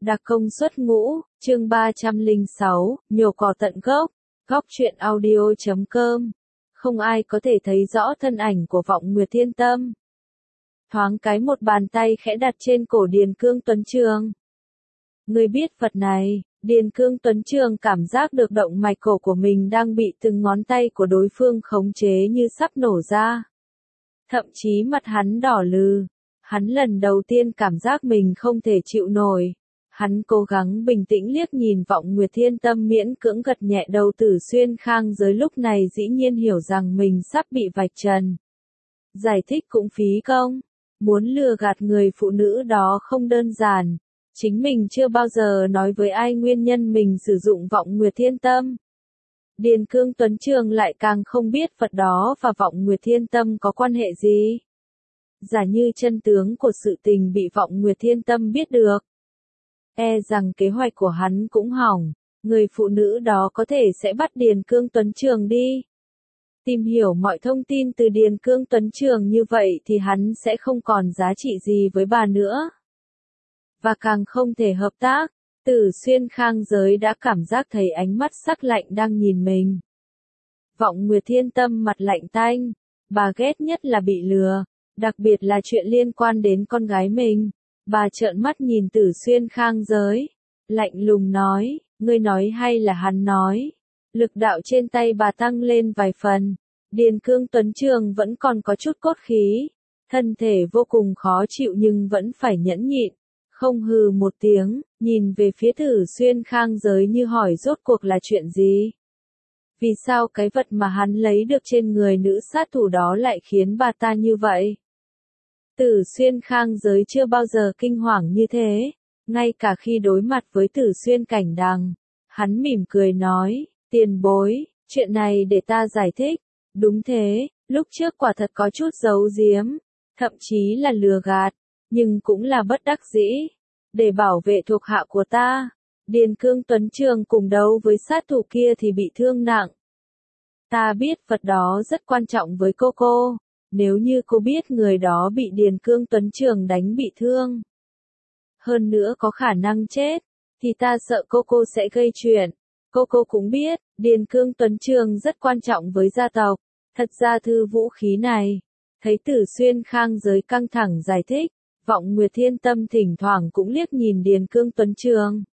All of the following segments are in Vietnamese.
Đặc công xuất ngũ, chương 306, nhổ cỏ tận gốc, góc truyện audio.com. Không ai có thể thấy rõ thân ảnh của Vọng Nguyệt Thiên Tâm. Thoáng cái một bàn tay khẽ đặt trên cổ Điền Cương Tuấn Trường. Ngươi biết vật này, Điền Cương Tuấn Trường cảm giác được động mạch cổ của mình đang bị từng ngón tay của đối phương khống chế như sắp nổ ra. Thậm chí mặt hắn đỏ lừ. Hắn lần đầu tiên cảm giác mình không thể chịu nổi. Hắn cố gắng bình tĩnh liếc nhìn Vọng Nguyệt Thiên Tâm miễn cưỡng gật nhẹ đầu Tử Xuyên Khang Giới lúc này dĩ nhiên hiểu rằng mình sắp bị vạch trần. Giải thích cũng phí công. Muốn lừa gạt người phụ nữ đó không đơn giản. Chính mình chưa bao giờ nói với ai nguyên nhân mình sử dụng Vọng Nguyệt Thiên Tâm. Điền Cương Tuấn Trường lại càng không biết vật đó và Vọng Nguyệt Thiên Tâm có quan hệ gì. Giả như chân tướng của sự tình bị Vọng Nguyệt Thiên Tâm biết được. E rằng kế hoạch của hắn cũng hỏng, người phụ nữ đó có thể sẽ bắt Điền Cương Tuấn Trường đi. Tìm hiểu mọi thông tin từ Điền Cương Tuấn Trường như vậy thì hắn sẽ không còn giá trị gì với bà nữa. Và càng không thể hợp tác, Tử Xuyên Khang Giới đã cảm giác thấy ánh mắt sắc lạnh đang nhìn mình. Vọng Nguyệt Thiên Tâm mặt lạnh tanh, bà ghét nhất là bị lừa. Đặc biệt là chuyện liên quan đến con gái mình. Bà trợn mắt nhìn Tử Xuyên Khang Giới. Lạnh lùng nói, ngươi nói hay là hắn nói. Lực đạo trên tay bà tăng lên vài phần. Điền Cương Tuấn Trường vẫn còn có chút cốt khí. Thân thể vô cùng khó chịu nhưng vẫn phải nhẫn nhịn. Không hừ một tiếng, nhìn về phía Tử Xuyên Khang Giới như hỏi rốt cuộc là chuyện gì. Vì sao cái vật mà hắn lấy được trên người nữ sát thủ đó lại khiến bà ta như vậy? Tử Xuyên Khang Giới chưa bao giờ kinh hoàng như thế, ngay cả khi đối mặt với Tử Xuyên Cảnh Đằng, hắn mỉm cười nói, tiền bối, chuyện này để ta giải thích, đúng thế, lúc trước quả thật có chút giấu giếm, thậm chí là lừa gạt, nhưng cũng là bất đắc dĩ, để bảo vệ thuộc hạ của ta, Điền Cương Tuấn Trường cùng đấu với sát thủ kia thì bị thương nặng. Ta biết vật đó rất quan trọng với cô. Nếu như cô biết người đó bị Điền Cương Tuấn Trường đánh bị thương, hơn nữa có khả năng chết, thì ta sợ cô sẽ gây chuyện. Cô cũng biết, Điền Cương Tuấn Trường rất quan trọng với gia tộc. Thật ra thư vũ khí này, thấy Tử Xuyên Khang Giới căng thẳng giải thích, Vọng Nguyệt Thiên Tâm thỉnh thoảng cũng liếc nhìn Điền Cương Tuấn Trường.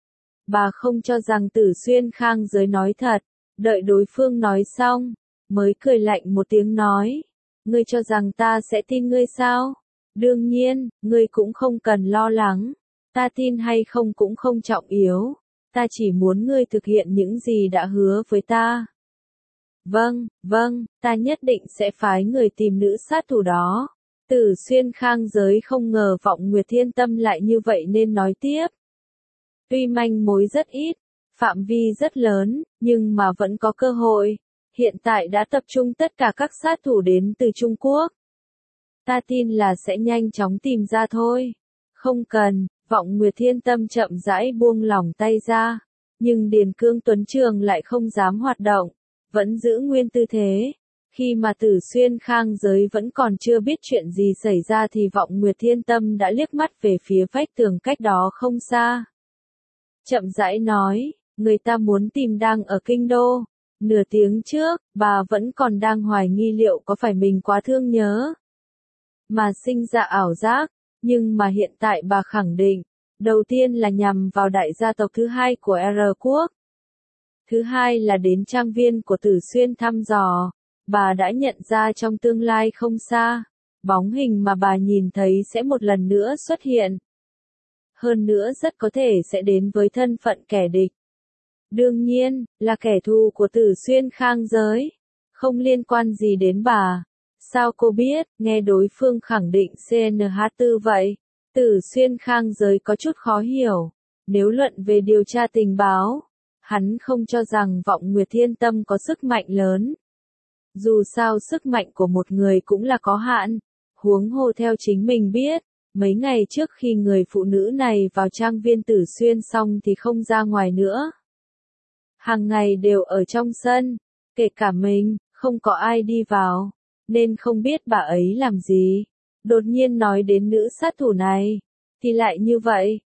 Bà không cho rằng Tử Xuyên Khang Giới nói thật, đợi đối phương nói xong, mới cười lạnh một tiếng nói. Ngươi cho rằng ta sẽ tin ngươi sao? Đương nhiên, ngươi cũng không cần lo lắng. Ta tin hay không cũng không trọng yếu. Ta chỉ muốn ngươi thực hiện những gì đã hứa với ta. Vâng, ta nhất định sẽ phái người tìm nữ sát thủ đó. Tử Xuyên Khang Giới không ngờ Vọng Nguyệt Thiên Tâm lại như vậy nên nói tiếp. Tuy manh mối rất ít, phạm vi rất lớn, nhưng mà vẫn có cơ hội. Hiện tại đã tập trung tất cả các sát thủ đến từ Trung Quốc. Ta tin là sẽ nhanh chóng tìm ra thôi. Không cần, Vọng Nguyệt Thiên Tâm chậm rãi buông lỏng tay ra. Nhưng Điền Cương Tuấn Trường lại không dám hoạt động, vẫn giữ nguyên tư thế. Khi mà Tử Xuyên Khang Giới vẫn còn chưa biết chuyện gì xảy ra thì Vọng Nguyệt Thiên Tâm đã liếc mắt về phía vách tường cách đó không xa. Chậm rãi nói, người ta muốn tìm đang ở Kinh Đô. Nửa tiếng trước, bà vẫn còn đang hoài nghi liệu có phải mình quá thương nhớ mà sinh ra ảo giác, nhưng mà hiện tại bà khẳng định, đầu tiên là nhằm vào đại gia tộc thứ hai của R quốc. Thứ hai là đến trang viên của Tử Xuyên thăm dò, bà đã nhận ra trong tương lai không xa, bóng hình mà bà nhìn thấy sẽ một lần nữa xuất hiện. Hơn nữa rất có thể sẽ đến với thân phận kẻ địch. Đương nhiên, là kẻ thù của Tử Xuyên Khang Giới. Không liên quan gì đến bà. Sao cô biết, nghe đối phương khẳng định CNH4 vậy? Tử Xuyên Khang Giới có chút khó hiểu. Nếu luận về điều tra tình báo, hắn không cho rằng Vọng Nguyệt Thiên Tâm có sức mạnh lớn. Dù sao sức mạnh của một người cũng là có hạn. Huống hồ theo chính mình biết, mấy ngày trước khi người phụ nữ này vào trang viên Tử Xuyên xong thì không ra ngoài nữa. Hàng ngày đều ở trong sân, kể cả mình, không có ai đi vào, nên không biết bà ấy làm gì. Đột nhiên nói đến nữ sát thủ này, thì lại như vậy,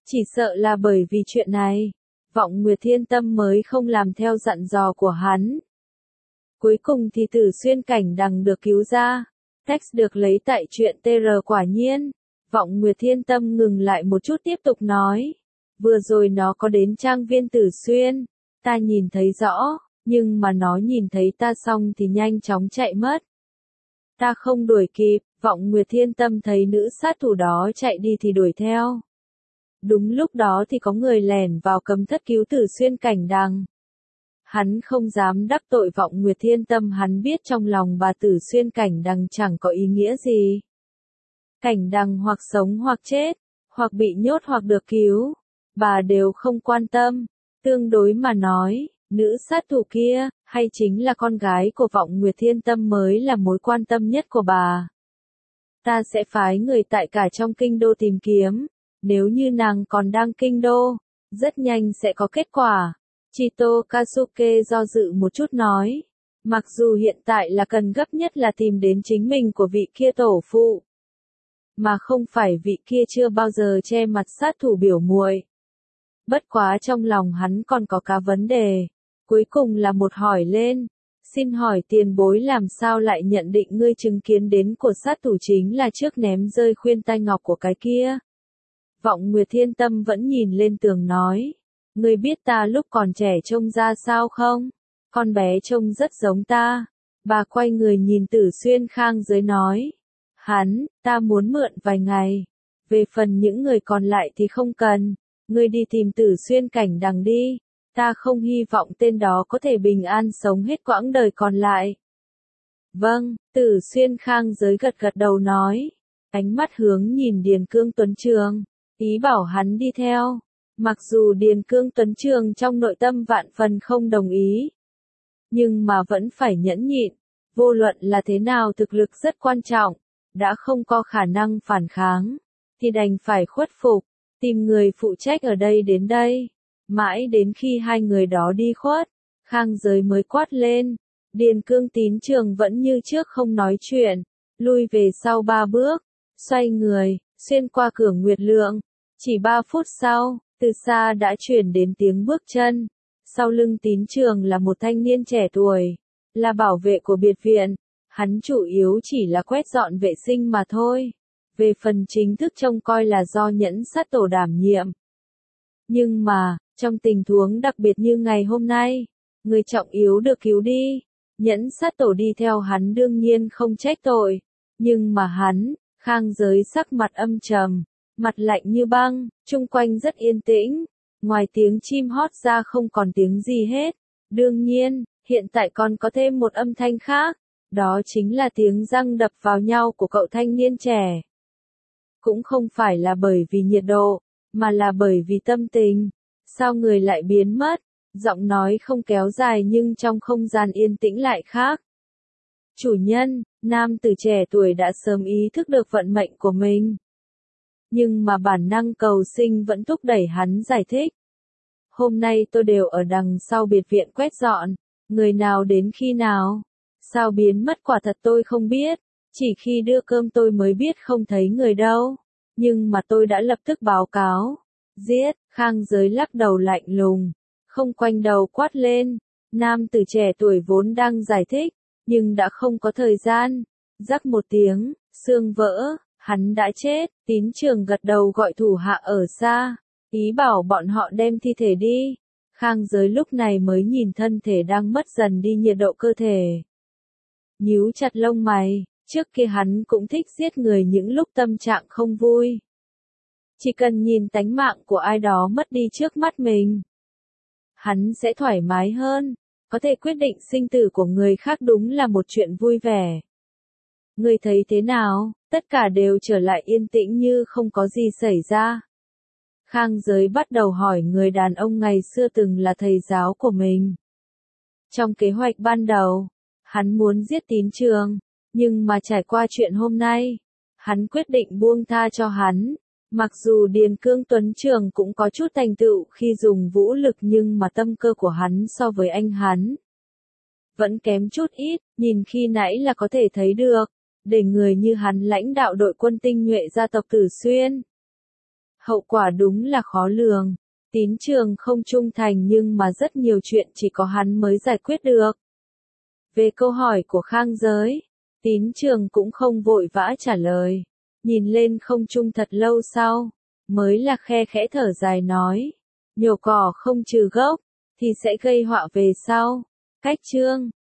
Chỉ sợ là bởi vì chuyện này, Vọng Nguyệt Thiên Tâm mới không làm theo dặn dò của hắn. Cuối cùng thì Tử Xuyên Cảnh Đằng được cứu ra. Text được lấy tại truyện TR quả nhiên. Vọng Nguyệt Thiên Tâm ngừng lại một chút tiếp tục nói. Vừa rồi nó có đến trang viên Tử Xuyên. Ta nhìn thấy rõ, nhưng mà nó nhìn thấy ta xong thì nhanh chóng chạy mất. Ta không đuổi kịp, Vọng Nguyệt Thiên Tâm thấy nữ sát thủ đó chạy đi thì đuổi theo. Đúng lúc đó thì có người lẻn vào cấm thất cứu Tử Xuyên Cảnh Đằng. Hắn không dám đắc tội Vọng Nguyệt Thiên Tâm, hắn biết trong lòng bà Tử Xuyên Cảnh Đằng chẳng có ý nghĩa gì. Cảnh Đằng hoặc sống hoặc chết, hoặc bị nhốt hoặc được cứu, bà đều không quan tâm. Tương đối mà nói, nữ sát thủ kia, hay chính là con gái của Vọng Nguyệt Thiên Tâm mới là mối quan tâm nhất của bà. Ta sẽ phái người tại cả trong kinh đô tìm kiếm, nếu như nàng còn đang kinh đô, rất nhanh sẽ có kết quả. Chito Kazuke do dự một chút nói, mặc dù hiện tại là cần gấp nhất là tìm đến chính mình của vị kia tổ phụ, mà không phải vị kia chưa bao giờ che mặt sát thủ biểu muội. Bất quá trong lòng hắn còn có cả vấn đề, cuối cùng là một hỏi lên, xin hỏi tiền bối làm sao lại nhận định ngươi chứng kiến đến của sát thủ chính là trước ném rơi khuyên tai ngọc của cái kia. Vọng Nguyệt Thiên Tâm vẫn nhìn lên tường nói, ngươi biết ta lúc còn trẻ trông ra sao không? Con bé trông rất giống ta. Bà quay người nhìn Tử Xuyên Khang Giới nói, ta muốn mượn vài ngày. Về phần những người còn lại thì không cần, ngươi đi tìm Tử Xuyên Cảnh Đằng đi. Ta không hy vọng tên đó có thể bình an sống hết quãng đời còn lại. Vâng, Tử Xuyên Khang Giới gật gật đầu nói, ánh mắt hướng nhìn Điền Cương Tuấn Trường, ý bảo hắn đi theo. Mặc dù Điền Cương Tuấn Trường trong nội tâm vạn phần không đồng ý, nhưng mà vẫn phải nhẫn nhịn, vô luận là thế nào thực lực rất quan trọng, đã không có khả năng phản kháng, thì đành phải khuất phục, tìm người phụ trách ở đây đến đây. Mãi đến khi hai người đó đi khuất, Khang Giới mới quát lên, Điền Cương Tín Trường vẫn như trước không nói chuyện, lui về sau 3 bước, xoay người, xuyên qua cửa Nguyệt Lượng. Chỉ 3 phút sau, từ xa đã chuyển đến tiếng bước chân. Sau lưng Tín Trường là một thanh niên trẻ tuổi, là bảo vệ của biệt viện. Hắn chủ yếu chỉ là quét dọn vệ sinh mà thôi. Về phần chính thức trông coi là do Nhẫn Sát Tổ đảm nhiệm. Nhưng mà, trong tình huống đặc biệt như ngày hôm nay, người trọng yếu được cứu đi. Nhẫn Sát Tổ đi theo hắn đương nhiên không trách tội. Nhưng mà hắn, Khang Giới sắc mặt âm trầm, mặt lạnh như băng, chung quanh rất yên tĩnh, ngoài tiếng chim hót ra không còn tiếng gì hết. Đương nhiên, hiện tại còn có thêm một âm thanh khác, đó chính là tiếng răng đập vào nhau của cậu thanh niên trẻ. Cũng không phải là bởi vì nhiệt độ, mà là bởi vì tâm tình. Sao người lại biến mất? Giọng nói không kéo dài nhưng trong không gian yên tĩnh lại khác. Chủ nhân, nam tử trẻ tuổi đã sớm ý thức được vận mệnh của mình. Nhưng mà bản năng cầu sinh vẫn thúc đẩy hắn giải thích. Hôm nay tôi đều ở đằng sau biệt viện quét dọn, người nào đến khi nào? Sao biến mất quả thật tôi không biết, chỉ khi đưa cơm tôi mới biết không thấy người đâu. Nhưng mà tôi đã lập tức báo cáo. Giết, Khang Giới lắc đầu lạnh lùng, không quanh đầu quát lên. Nam tử trẻ tuổi vốn đang giải thích, nhưng đã không có thời gian. Rắc một tiếng, xương vỡ. Hắn đã chết, Tín Trường gật đầu gọi thủ hạ ở xa, ý bảo bọn họ đem thi thể đi. Khang Giới lúc này mới nhìn thân thể đang mất dần đi nhiệt độ cơ thể. Nhíu chặt lông mày, trước kia hắn cũng thích giết người những lúc tâm trạng không vui. Chỉ cần nhìn tánh mạng của ai đó mất đi trước mắt mình, hắn sẽ thoải mái hơn, có thể quyết định sinh tử của người khác đúng là một chuyện vui vẻ. Ngươi thấy thế nào? Tất cả đều trở lại yên tĩnh như không có gì xảy ra. Khang Giới bắt đầu hỏi người đàn ông ngày xưa từng là thầy giáo của mình. Trong kế hoạch ban đầu, hắn muốn giết Tín Trường, nhưng mà trải qua chuyện hôm nay, hắn quyết định buông tha cho hắn. Mặc dù Điền Cương Tuấn Trường cũng có chút thành tựu khi dùng vũ lực nhưng mà tâm cơ của hắn so với anh hắn vẫn kém chút ít, nhìn khi nãy là có thể thấy được. Để người như hắn lãnh đạo đội quân tinh nhuệ gia tộc Tử Xuyên, Hậu quả đúng là khó lường. Tín Trường không trung thành nhưng mà rất nhiều chuyện chỉ có hắn mới giải quyết được. Về câu hỏi của Khang Giới, Tín Trường cũng không vội vã trả lời. Nhìn lên không trung thật lâu sau, mới là khe khẽ thở dài nói. Nhổ cỏ không trừ gốc, thì sẽ gây họa về sau. Cách chương